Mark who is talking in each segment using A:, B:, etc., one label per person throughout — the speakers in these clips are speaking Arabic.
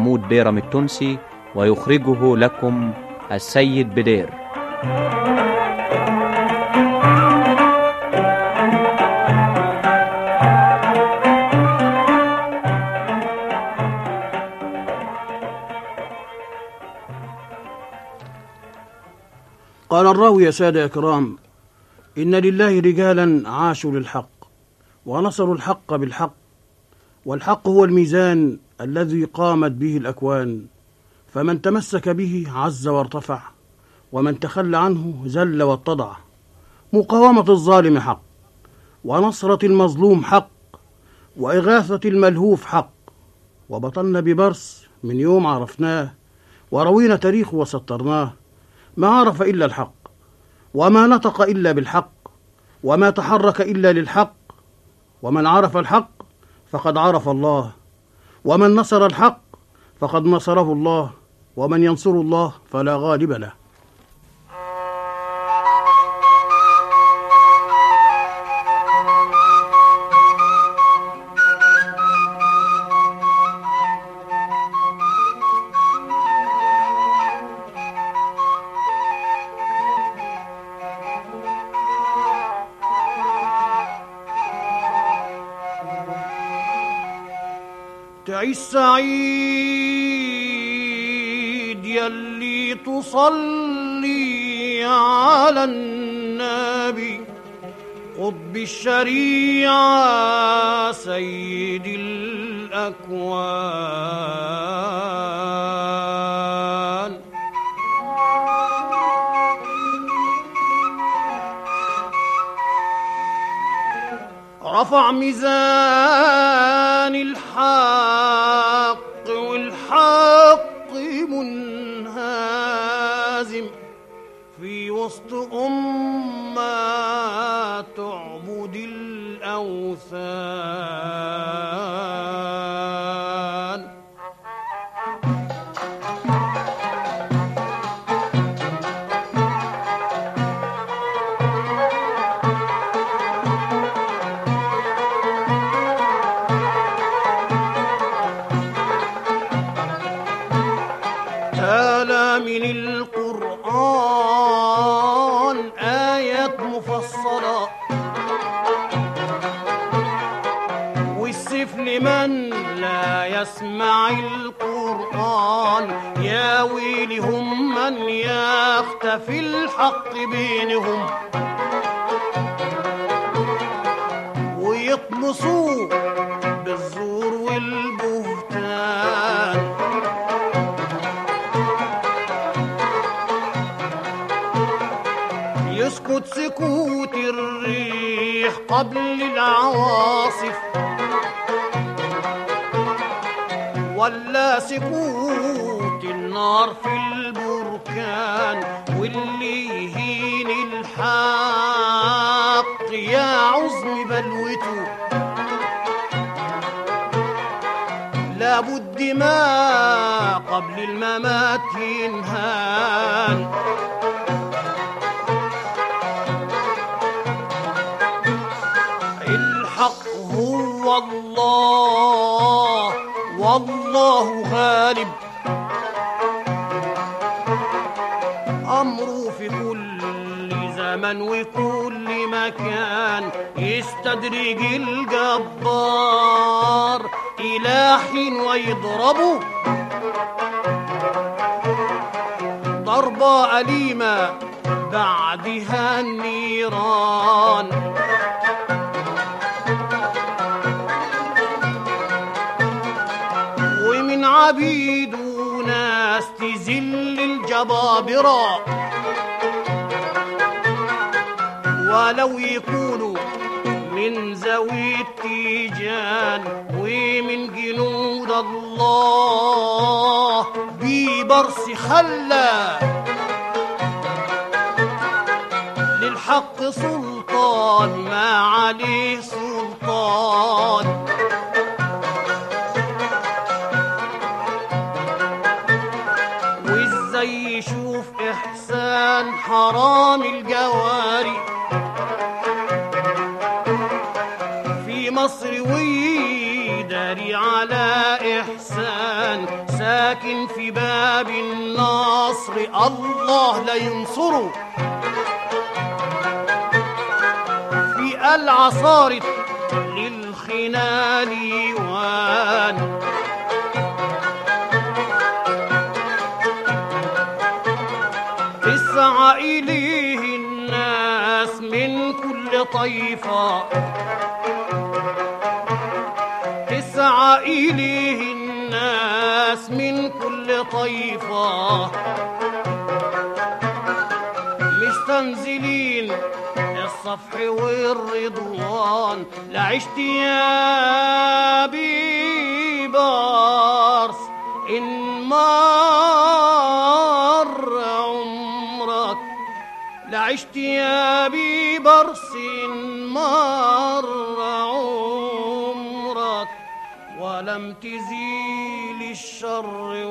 A: محمود بيرم التونسي، ويخرجه لكم السيد بدير.
B: قال الراوي: يا سادة يا كرام، إن لله رجالا عاشوا للحق ونصروا الحق بالحق، والحق هو الميزان الذي قامت به الأكوان، فمن تمسك به عز وارتفع، ومن تخلى عنه ذل واتضع. مقاومة الظالم حق، ونصرة المظلوم حق، وإغاثة الملهوف حق. وبطلنا ببرس من يوم عرفناه، وروينا تاريخه وسطرناه. ما عرف إلا الحق، وما نطق إلا بالحق، وما تحرك إلا للحق. ومن عرف الحق فقد عرف الله، ومن نصر الحق فقد نصره الله، ومن ينصر الله فلا غالب له. تعيش سعيد يلي تصلي على النبي قطب الشريعة سيد الأكوان. رفع ميزان الحق والحق منهزم في وسط أمة تعبد الأوثان. من القرآن آيات مفصلة، والسيف لمن لا يسمع القرآن. يا ويلهم من يختفي الحق بينهم ويطمسوه بالزور والبهتان. يسكت سكوت الريح قبل العواصف، ولا سكوت النار في البركان. واللي يهين الحق يا عظم بلوته لابد ما قبل الممات ينهان. الحق هو الله والله غالب، أمره في كل زمن وكل مكان. يستدرج الجبار إلى حين ويضربه ضربة أليمة بعدها النيران. ومن عبيد وناس تذل الجبابرة ولو يكونوا من ذوي التيجان. ومن جنود الله ببرس خلى للحق سلطان ما عليه سلطان. وازاي يشوف إحسان حرام الجواري في مصر ويداري على إحسان لكن في باب النصر الله لا ينصره. في قلعة صارت للخنال وان، تسعى إليه الناس من كل طيفة، تسعى إليه الناس من كل طيفة، مستنزلين الصفح والرضوان. لعشت يا بيبرس إن مر عمرك، لعشت يا بيبرس إن مر عمرك، ولم تزيل الشر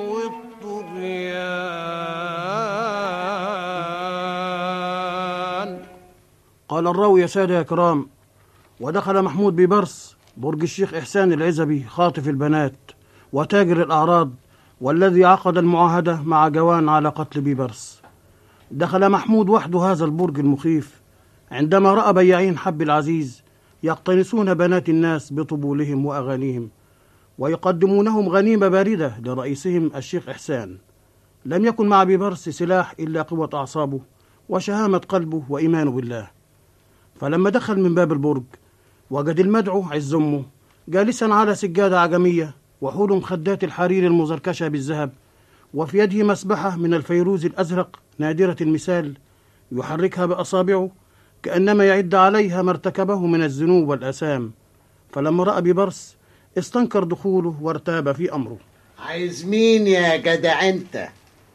B: والطغيان. قال الراوي يا سادة يا كرام: ودخل محمود ببرس برج الشيخ إحسان العزبي خاطف البنات وتاجر الأعراض، والذي عقد المعاهدة مع جوان على قتل بيبرس. دخل محمود وحده هذا البرج المخيف عندما رأى بياعين حب العزيز يقتنصون بنات الناس بطبولهم وأغانيهم، ويقدمونهم غنيمة باردة لرئيسهم الشيخ إحسان. لم يكن مع بيبرس سلاح إلا قوة أعصابه وشهامة قلبه وإيمانه بالله. فلما دخل من باب البرج وجد المدعو عز أمه جالسا على سجادة عجمية وحول مخدات الحرير المزركشة بالذهب، وفي يده مسبحة من الفيروز الأزرق نادرة المثال يحركها بأصابعه كأنما يعد عليها ما ارتكبه من الذنوب والآثام. فلما رأى بيبرس استنكر دخوله وارتاب في أمره.
C: عايز مين يا جدع انت؟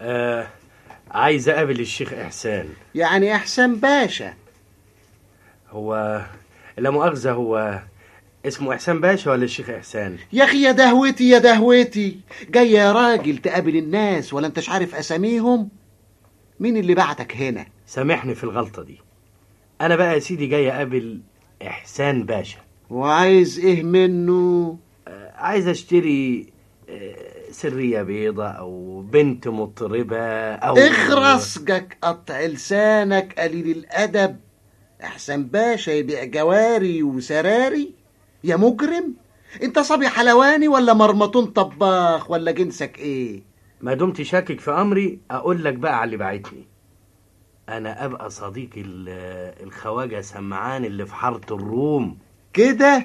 D: عايز اقابل الشيخ إحسان.
C: يعني إحسان باشا؟
D: هو لا مؤاخذة، هو اسمه إحسان باشا ولا الشيخ إحسان؟
C: يا اخي يا دهوتي يا دهوتي، جاي يا راجل تقابل الناس ولا انتش عارف اساميهم؟ مين اللي بعتك هنا؟
D: سامحني في الغلطة دي. انا بقى يا سيدي جاي اقابل إحسان باشا.
C: وعايز ايه منه؟
D: عايز اشتري سرية بيضة او بنت مطربة او
C: اخرسجك قطع لسانك قليل الادب. إحسان باشا يبيع جواري وسراري؟ يا مجرم، انت صبي حلواني ولا مرمطون طباخ ولا جنسك ايه؟
D: ما دمت شاكك في امري اقول لك بقى على اللي بعتني. انا ابقى صديق الخواجة سمعان اللي في حارة الروم
C: كده.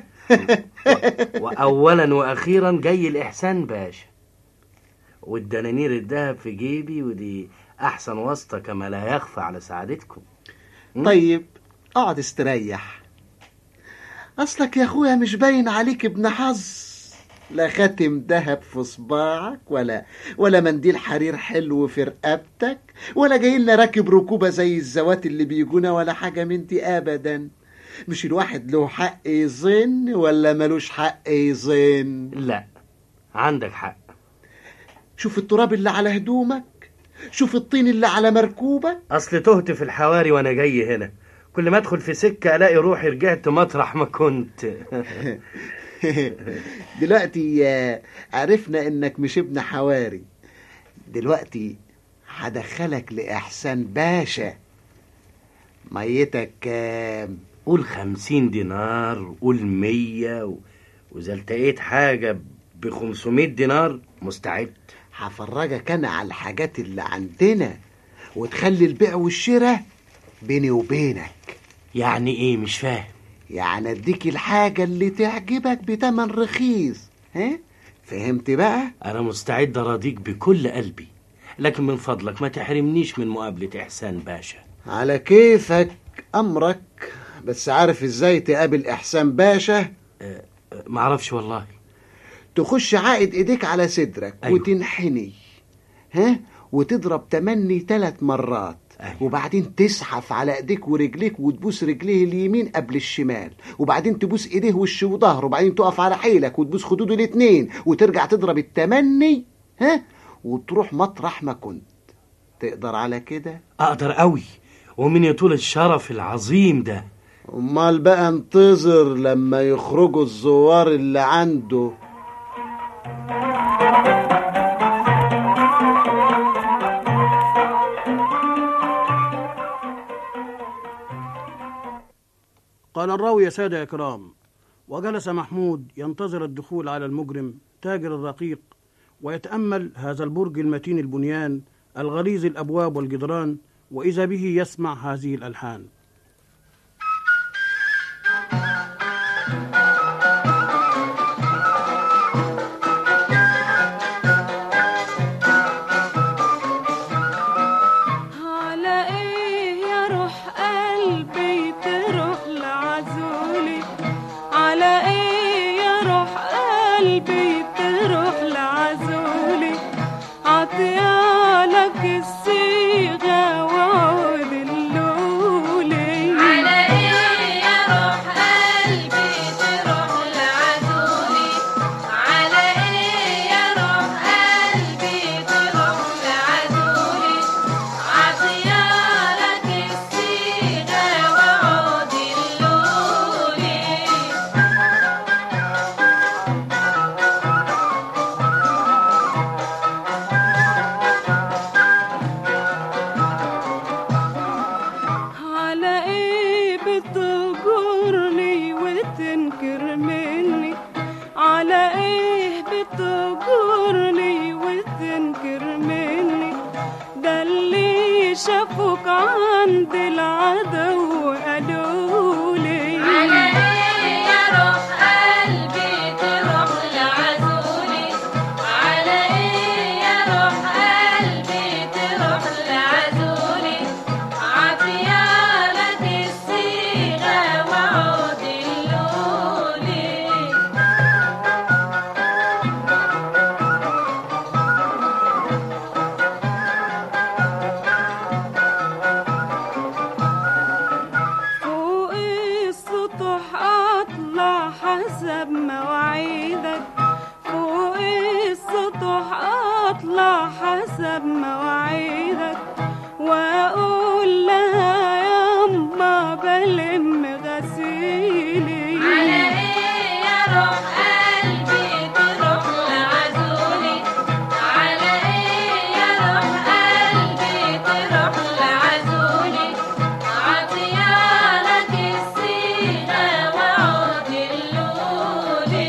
D: واولا واخيرا جاي الإحسان باشا، والدنانير الذهب في جيبي، ودي احسن واسطة كما لا يخفى على سعادتكم.
C: طيب اقعد استريح. اصلك يا اخويا مش باين عليك ابن حظ، لا خاتم دهب في صباعك ولا منديل حرير حلو في رقبتك، ولا جاي لنا راكب ركوبة زي الزوات اللي بيجونا، ولا حاجة من دي ابدا. مش الواحد له حق يظن ولا ملوش حق يظن؟
D: لا عندك حق.
C: شوف التراب اللي على هدومك، شوف الطين اللي على مركوبك.
D: اصل تهت في الحواري وانا جاي هنا، كل ما ادخل في سكة الاقي روحي رجعت مطرح ما كنت.
C: دلوقتي عرفنا انك مش ابن حواري. دلوقتي هدخلك لإحسان باشا. ميتك كام؟
D: قول 50 دينار، قول 100، وإذا التقيت حاجة ب500 دينار مستعد.
C: هفرجك انا على الحاجات اللي عندنا وتخلي البيع والشراء بيني وبينك.
D: يعني ايه؟ مش فاهم.
C: يعني اديك الحاجة اللي تعجبك بتمن رخيص. ها فهمت بقى؟
D: انا مستعد اراضيك بكل قلبي، لكن من فضلك ما تحرمنيش من مقابلة إحسان باشا.
C: على كيفك امرك، بس عارف ازاي تقابل إحسان باشا؟
D: معرفش والله.
C: تخش عائد ايديك على صدرك. أيوه. وتنحني وتضرب تمني 3 مرات. أيوه. وبعدين تزحف على ايديك ورجليك وتبوس رجليه اليمين قبل الشمال، وبعدين تبوس ايديه وش وظهره، وبعدين تقف على حيلك وتبوس خدوده الاتنين، وترجع تضرب التمني وتروح مطرح ما كنت. تقدر على كده؟
D: اقدر قوي، ومن يطول الشرف العظيم ده.
C: امال بقى انتظر لما يخرجوا الزوار اللي عنده.
B: قال الراوي: يا سادة يا كرام، وجلس محمود ينتظر الدخول على المجرم تاجر الرقيق، ويتأمل هذا البرج المتين البنيان الغليظ الأبواب والجدران، وإذا به يسمع هذه الألحان:
E: شافوك عند العدو قالوا لي
F: على ايه يا روح قلبي تروح لعزولي، على ايه يا روح قلبي تروح لعزولي، عطيالك الصيغة وعود اللولي.
E: حسب مواعيدك فوق السطوح اطلع حسب مواعيدك، واقول لها ياما بلم غسيلي.
F: على ايه يا روح قلبي تروح لعزولي، على ايه يا روح قلبي تروح لعزولي، عطيالك الصيغة وعود اللولي.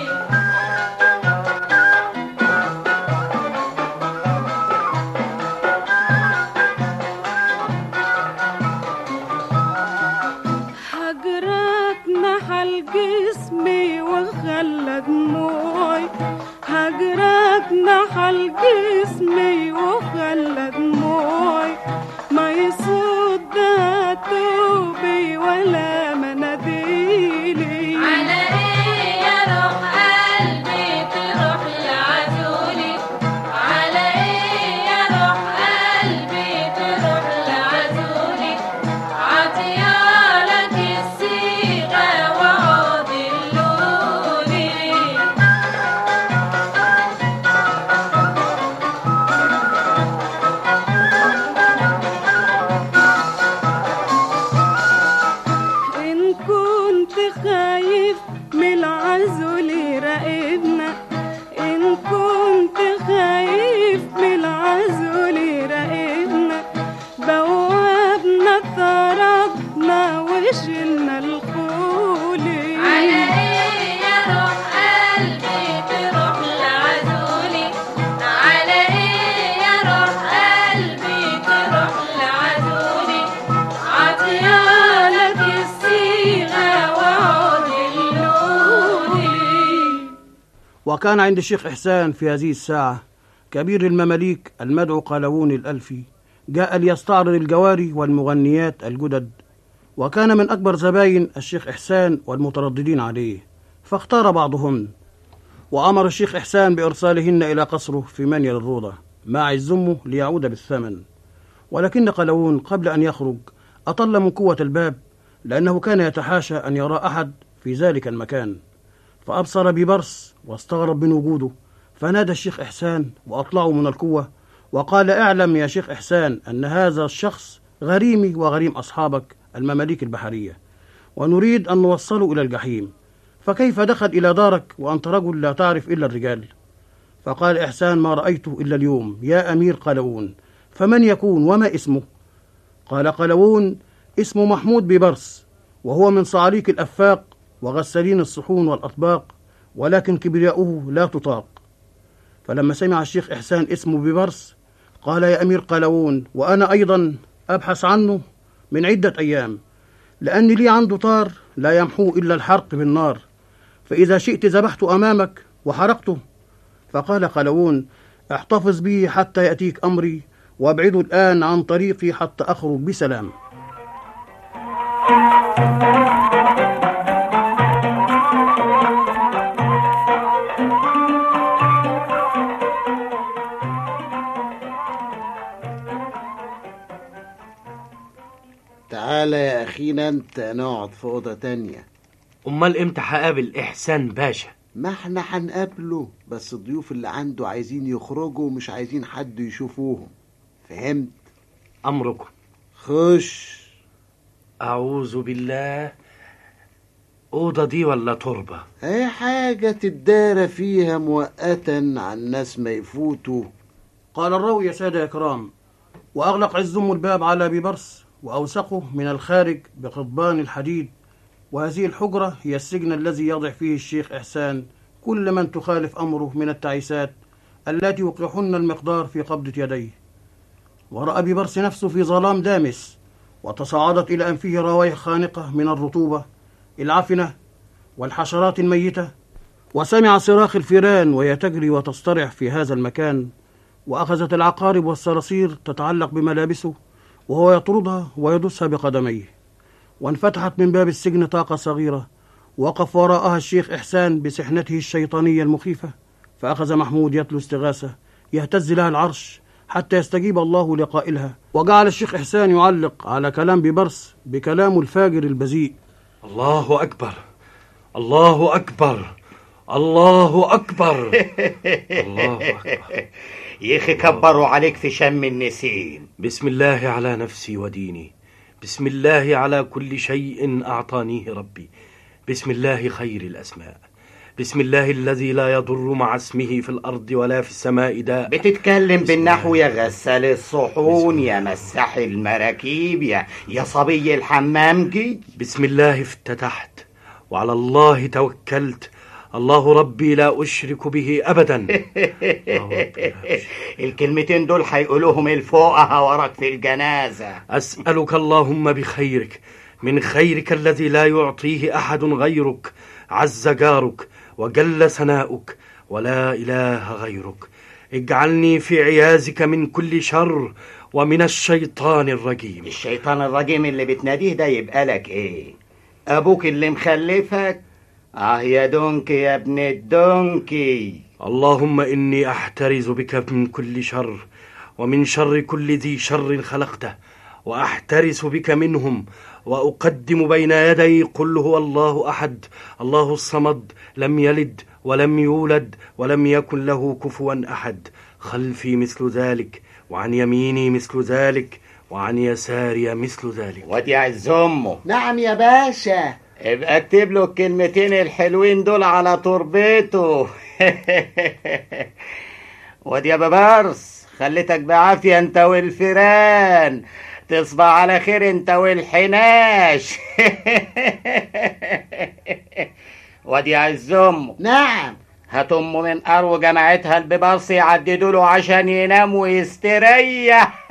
E: هجرك نحل جسمي وخلى دموعي، هجرك نحل جسمي وخلى دموعي، ما يصد توبي ولا مناديلي.
F: على ايه يا روح قلبي تروح لعزولي، على ايه يا روح قلبي تروح لعزولي، عطيالك الصيغة وعود اللولي.
E: إن كنت خايف من العزول راقبنا، إن كنت خايف من العزول راقبنا، بوابنا طردنا وشلنا الخولي.
F: على ايه يا روح قلبي تروح لعزولي، على ايه يا روح قلبي تروح لعزولي، عطيالك الصيغة وعود اللولي.
B: وكان عند الشيخ إحسان في هذه الساعة كبير المماليك المدعو قلاوون الألفي، جاء ليستعرض الجواري والمغنيات الجدد، وكان من أكبر زباين الشيخ إحسان والمترددين عليه، فاختار بعضهن، وأمر الشيخ إحسان بإرسالهن إلى قصره في منيل الروضة مع الزمه ليعود بالثمن. ولكن قلاوون قبل أن يخرج أطل من قوة الباب، لأنه كان يتحاشى أن يرى أحد في ذلك المكان، فأبصر ببرص واستغرب من وجوده، فنادى الشيخ إحسان وأطلعه من القوة وقال: اعلم يا شيخ إحسان أن هذا الشخص غريمي وغريم أصحابك المماليك البحرية، ونريد أن نوصله إلى الجحيم، فكيف دخل إلى دارك وأنت رجل لا تعرف إلا الرجال؟ فقال إحسان: ما رأيته إلا اليوم يا أمير قلاوون، فمن يكون وما اسمه؟ قال قلاوون: اسمه محمود ببرص، وهو من صعاليك الأفاق وغسالين الصحون والأطباق، ولكن كبرياؤه لا تطاق. فلما سمع الشيخ إحسان اسمه ببرس قال: يا أمير قلاوون، وأنا أيضا أبحث عنه من عدة أيام، لأن لي عنده طار لا يمحو إلا الحرق بالنار، فإذا شئت ذبحت أمامك وحرقته. فقال قلاوون: احتفظ به حتى يأتيك أمري، وابعده الآن عن طريقي حتى أخرج بسلام.
C: تعالى يا أخينا أنت نقعد في أوضة تانية.
D: امال امتى هقابل احسان باشا؟
C: ما احنا هنقابله، بس الضيوف اللي عنده عايزين يخرجوا ومش عايزين حد يشوفوهم، فهمت؟
D: امركم.
C: خش.
D: اعوذ بالله. اوضه دي ولا تربه؟
C: اي حاجة تدارى فيها مؤقتا عن الناس ما يفوتوا.
B: قال الراوي: يا سادة يا كرام، وأغلق عزهم الباب على ببرس وأوثقه من الخارج بقضبان الحديد، وهذه الحجرة هي السجن الذي يضع فيه الشيخ إحسان كل من تخالف أمره من التعيسات التي يوقعهن المقدار في قبضة يديه. ورأى ببرس نفسه في ظلام دامس، وتصاعدت إلى أنفه روايح خانقة من الرطوبة العفنة والحشرات الميتة، وسمع صراخ الفيران وهي تجري وتصطرع في هذا المكان، وأخذت العقارب والصراصير تتعلق بملابسه وهو يطردها ويدسها بقدميه. وانفتحت من باب السجن طاقة صغيرة، وقف وراءها الشيخ إحسان بسحنته الشيطانية المخيفة، فأخذ محمود يتلو استغاثة يهتز لها العرش حتى يستجيب الله لقائلها، وجعل الشيخ إحسان يعلق على كلام ببرس بكلامه الفاجر البذيء:
D: الله أكبر، الله أكبر، الله أكبر. الله أكبر.
G: يخي كبروا عليك في شم النسيم.
D: بسم الله على نفسي وديني، بسم الله على كل شيء أعطانيه ربي، بسم الله خير الأسماء، بسم الله الذي لا يضر مع اسمه في الأرض ولا في السماء داء.
G: بتتكلم بالنحو يا غسال الصحون، يا مساح المراكيب، يا صبي الحمامجي.
D: بسم الله افتتحت وعلى الله توكلت، الله ربي لا أشرك به أبدا.
G: الكلمتين دول هيقولوهم الفقهاء وراك في الجنازة.
D: أسألك اللهم بخيرك، من خيرك الذي لا يعطيه أحد غيرك، عز جارك وجل ثناؤك ولا إله غيرك، اجعلني في عيازك من كل شر ومن الشيطان الرجيم.
G: الشيطان الرجيم اللي بتناديه ده يبقى لك ايه؟ أبوك اللي مخلفك؟ يا دونكي يا ابن الدونكي.
D: اللهم إني أحترز بك من كل شر ومن شر كل ذي شر خلقته، وأحترس بك منهم، وأقدم بين يدي قل هو الله أحد الله الصمد لم يلد ولم يولد ولم يكن له كفوا أحد، خلفي مثل ذلك، وعن يميني مثل ذلك، وعن يساري مثل ذلك.
G: ودي عز أمه.
C: نعم يا باشا.
G: ابقى اكتب له الكلمتين الحلوين دول على تربته. ودي يا ببرس، خليتك بعافية انت والفيران، تصبح على خير انت والحناش. ودي عز امه.
C: نعم.
G: هات امه من ارو جماعتها الببرس يعددوا له عشان ينام ويستريح.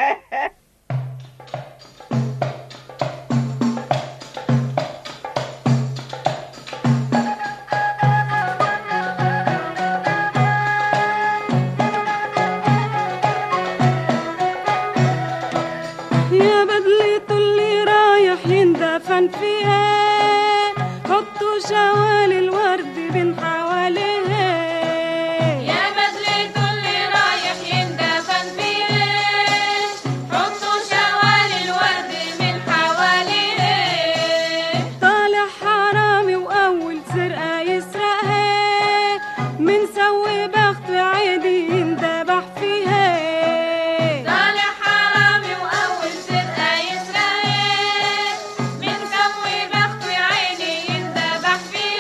E: فيها حطوا شوال الورد بين حواليها،
F: يا بدلة اللي رايح يندفن فيها حطوا شوال الورد من حواليها.
E: طالع حرامي وأول سرقة يسرقها، من سوي بخت عيدي يندبح فيها.
F: طالع حرامي وأول سرقة يسرقها، من سوي بخت عيني يندبح فيها.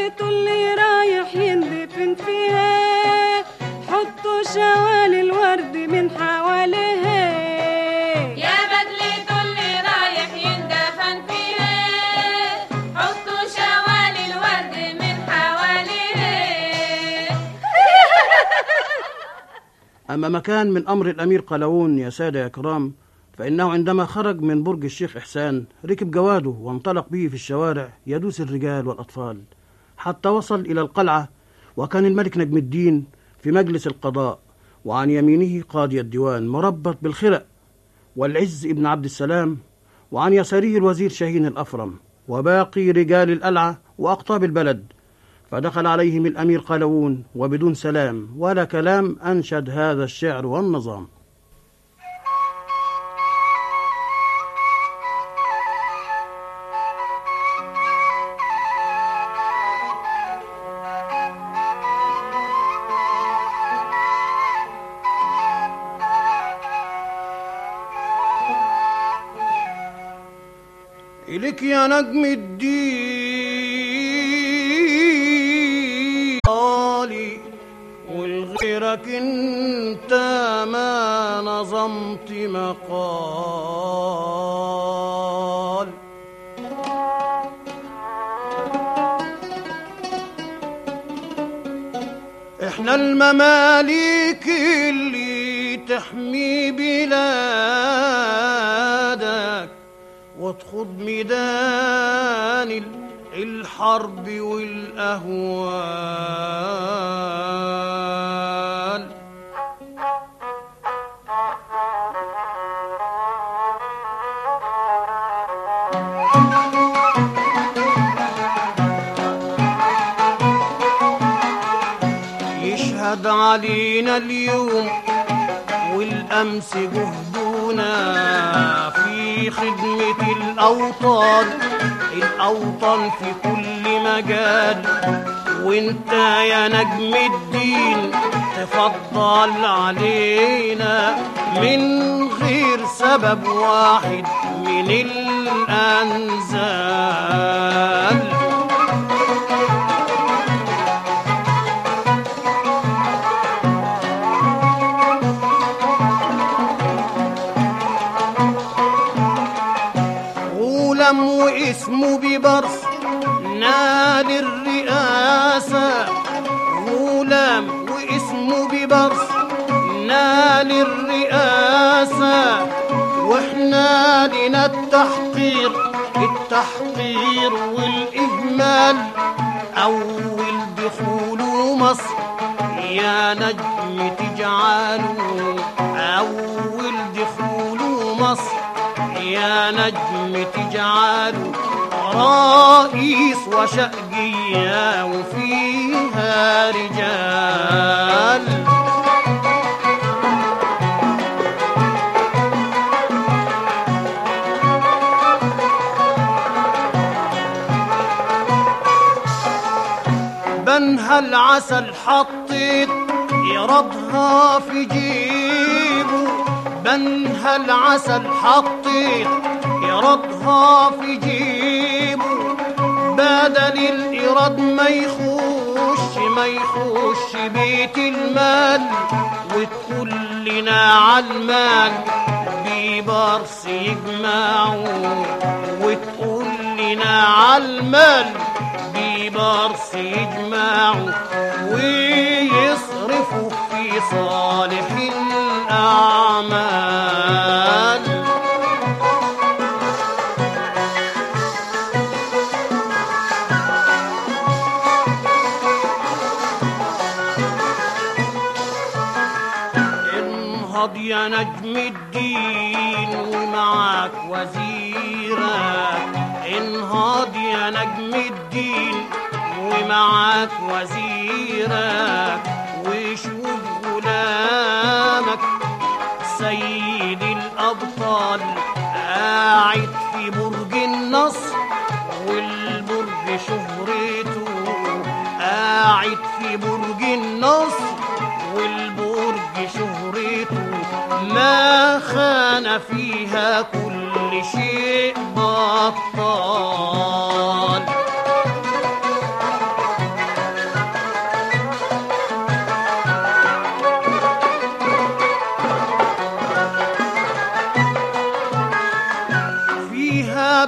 E: بدلته اللي رايح يندفن فيها، حطوا شوال الورد من حواليها.
F: يا بدلته اللي رايح يندفن فيها، حطوا شوال الورد من حواليها.
B: أما مكان من أمر الأمير قلاوون يا سادة يا كرام، فإنه عندما خرج من برج الشيخ إحسان ركب جواده وانطلق به في الشوارع يدوس الرجال والأطفال حتى وصل إلى القلعة، وكان الملك نجم الدين في مجلس القضاء، وعن يمينه قاضي الديوان مربط بالخرق والعز ابن عبد السلام، وعن يساره الوزير شاهين الأفرم وباقي رجال القلعة وأقطاب البلد. فدخل عليهم الأمير قلاوون وبدون سلام ولا كلام أنشد هذا الشعر والنظام. إليك يا نجم الدين قالي، والغيرك انت ما نظمت مقال. احنا المماليك اللي تحمي بلادك وتخوض ميدان الحرب والأهوال. يشهد علينا اليوم والأمس جهدنا في خدمة الأوطان، الأوطان في كل مجال. وانت يا نجم الدين تفضل علينا من غير سبب واحد من الأنزال. واسمه ببرص نال الرئاسة، غلام واسمه ببرص نال الرئاسة. واحنا لنا التحقير والإهمال. أول دخوله مصر يا نجم تجعله، أول دخوله مصر يا نجم تجعله رئيس وشقية وفيها رجال. بنها العسل حطيت يرضها في جيبه، بنها العسل حطيت يرضها في جيبه. بدل الإيراد ما يخش بيت المال، وتقول لنا عالمال ببرص يجمعوا، وتقول لنا عالمال ببرص يجمعوا ويصرفوا في صالح الأعمال. انهض يا نجم الدين ومعاك وزيرك، انهض يا نجم الدين ومعاك وزيرك. وشوف غلامك سيد الأبطال قاعد في برج النصر، والبرج شهرته قاعد في برج النصر، والبرج شهرته ما خان فيها كل شيء بطال.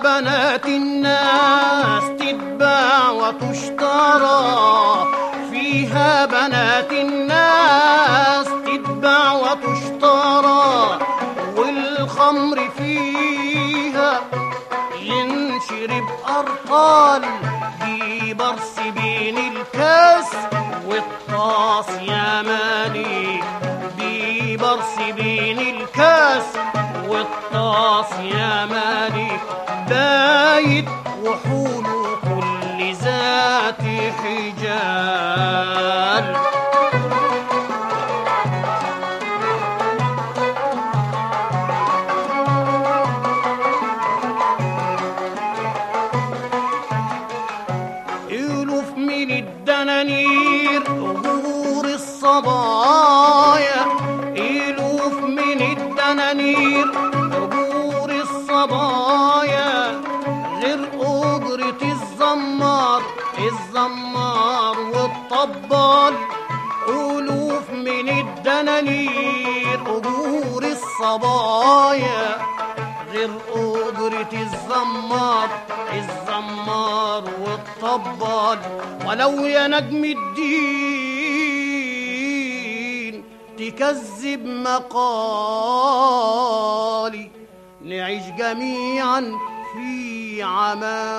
B: بنات الناس تتباع وتشترى، فيها بنات الناس تتباع وتشترى، والخمر فيها ينشرب أرطال، دي برص بين الكاس والطاس يا مالك، دي برص بين الكاس والطاس يا مالك، بايت وحوله كل ذات حجال. ألوف من الدنانير أجور الصبايا، ألوف من الدنانير أجور الصبايا، غير أجرة الزمار والطبال، ألوف من الدنانير أجور الصبايا، غير أجرة الزمار والطبال. ولو يا نجم الدين تكذب مقالي، نعيش جميعا في عمى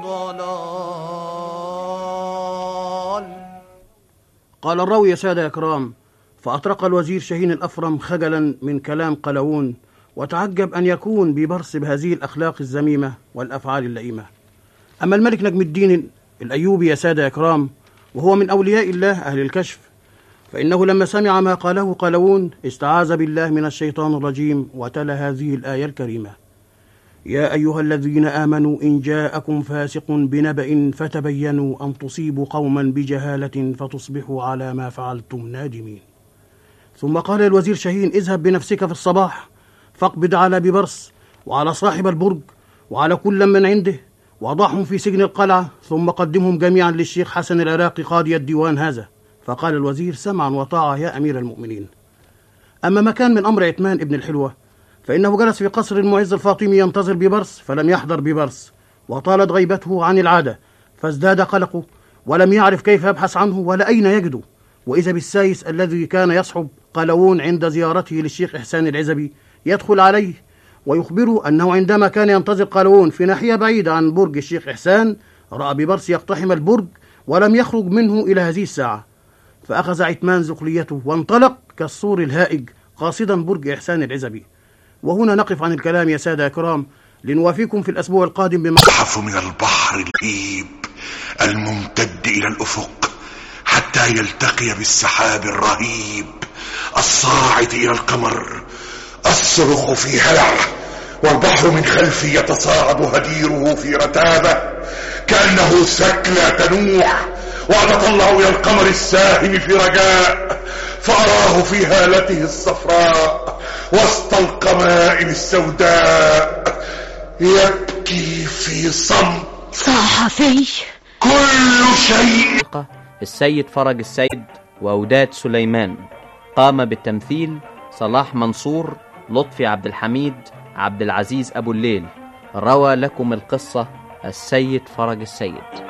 B: وضلال. قال الراوي: يا سادة يا كرام، فأطرق الوزير شاهين الأفرم خجلا من كلام قلاوون، وتعجب أن يكون ببرص بهذه الأخلاق الذميمة والأفعال اللئيمة. أما الملك نجم الدين الأيوبي يا سادة يا كرام، وهو من أولياء الله أهل الكشف، فإنه لما سمع ما قاله قلاوون استعاذ بالله من الشيطان الرجيم وتلا هذه الآية الكريمة: يا أيها الذين آمنوا إن جاءكم فاسق بنبأ فتبينوا أن تصيبوا قوما بجهالة فتصبحوا على ما فعلتم نادمين. ثم قال الوزير شاهين: اذهب بنفسك في الصباح فاقبض على ببرص وعلى صاحب البرج وعلى كل من عنده، وضعهم في سجن القلعة، ثم قدمهم جميعا للشيخ حسن العراقي قاضي الديوان هذا. فقال الوزير: سمعا وطاعة يا أمير المؤمنين. أما ما كان من أمر عثمان ابن الحلوة، فإنه جلس في قصر المعز الفاطمي ينتظر ببرص، فلم يحضر ببرص، وطالت غيبته عن العادة، فازداد قلقه، ولم يعرف كيف يبحث عنه ولا أين يجده. وإذا بالسايس الذي كان يصحب قلاوون عند زيارته للشيخ إحسان العزبي يدخل عليه ويخبره أنه عندما كان ينتظر قلاوون في ناحية بعيدة عن برج الشيخ إحسان، رأى ببرص يقتحم البرج ولم يخرج منه إلى هذه الساعة. فأخذ عثمان زقليته وانطلق كالصور الهائج قاصدا برج إحسان العزبي. وهنا نقف عن الكلام يا سادة كرام، لنوافيكم في الأسبوع القادم
H: متحف من البحر الهيب الممتد إلى الأفق حتى يلتقي بالسحاب الرهيب الصاعد إلى القمر. أصرخ في هلع والبحر من خلفي يتصاعد هديره في رتابة كأنه سكلى تنوح، وأتطلع إلى القمر الساهم في رجاء فأراه في هالته الصفراء وسط القمائم السوداء يبكي في صمت.
I: صحفي
H: كل شيء.
A: السيد فرج السيد وأوداد سليمان. قام بالتمثيل صلاح منصور، لطفي عبد الحميد، عبد العزيز أبو الليل. روى لكم القصة السيد فرج السيد.